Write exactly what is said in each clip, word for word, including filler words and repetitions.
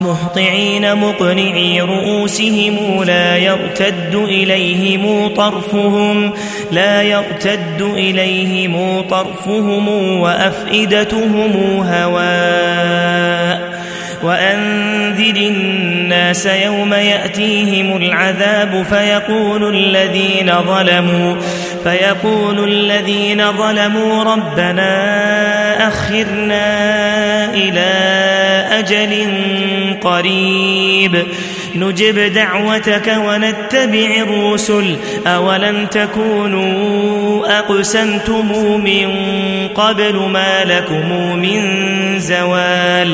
مهطعين مقنعي رؤوسهم لا يرتد إليهم طرفهم لا يرتد إليهم طرفهم وأفئدتهم هواء وأنذر الناس يوم يأتيهم العذاب فيقول الذين ظلموا فيقول الذين ظلموا ربنا أخرنا إلى أجل قريب نجب دعوتك ونتبع الرسل أولم تكونوا أقسمتم من قبل ما لكم من زوال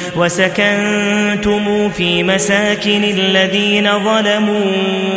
وسكنتم في مساكن الذين ظلموا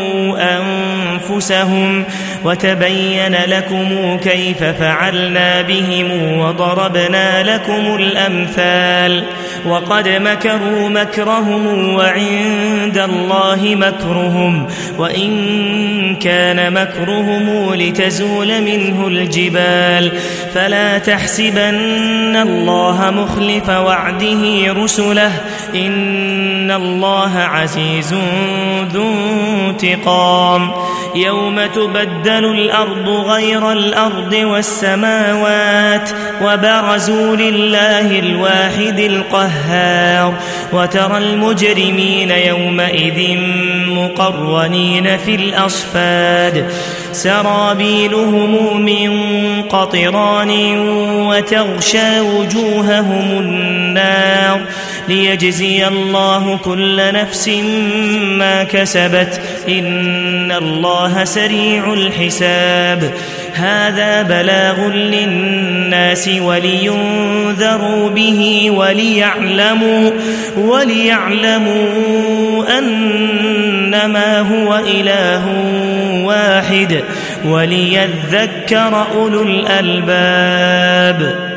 أنفسهم وتبين لكم كيف فعلنا بهم وضربنا لكم الأمثال وقد مكروا مكرهم وعند الله مكرهم وإن كان مكرهم لتزول منه الجبال فلا تحسبن الله مخلف وعده رسله إن الله عزيز ذو انتقام يوم تبدل الأرض غير الأرض والسماوات وبرزوا لله الواحد القهار وترى المجرمين يومئذ مقرنين في الأصفاد سرابيلهم من قطران وتغشى وجوههم النار ليجزي الله كل نفس ما كسبت إن الله سريع الحساب هذا بلاغ للناس ولينذروا به وليعلموا وليعلموا أنما هو إله واحد وليذكر أولو الألباب.